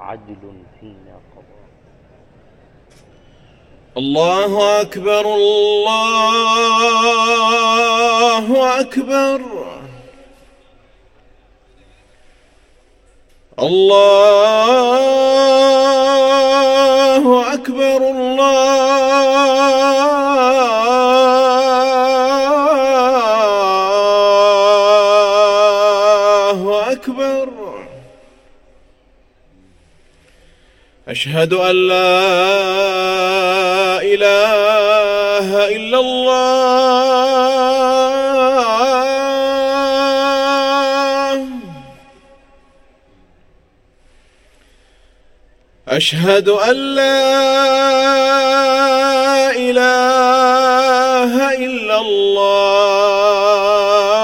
عدل فينا قضاء. الله أكبر الله أكبر الله أكبر الله أكبر. أشهد أن لا إله إلا الله. أشهد أن لا إله إلا الله.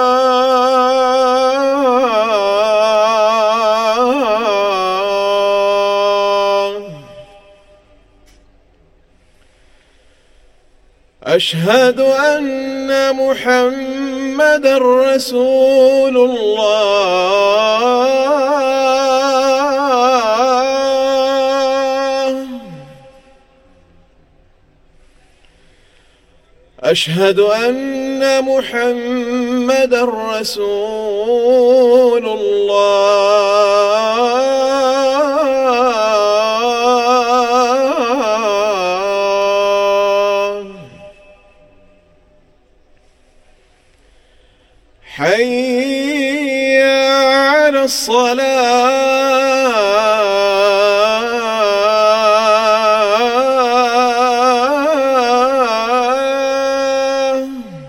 أشهد أن محمدًا رسول الله. أشهد أن محمدًا رسول الله. حي على الصلاة.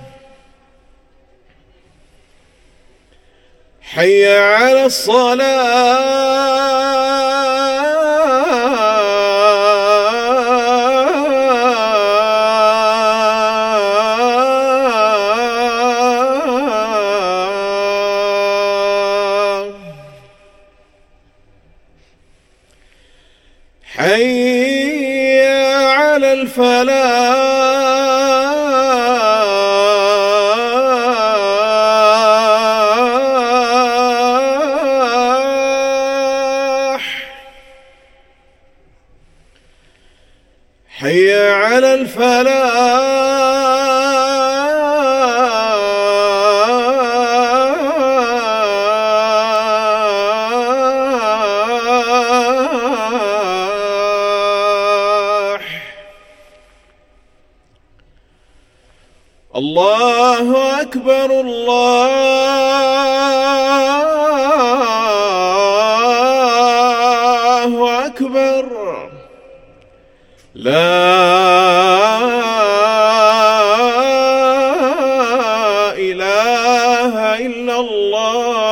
حي على الصلاة. حي على الفلاح. حي على الفلاح. الله أكبر الله أكبر. لا إله إلا الله.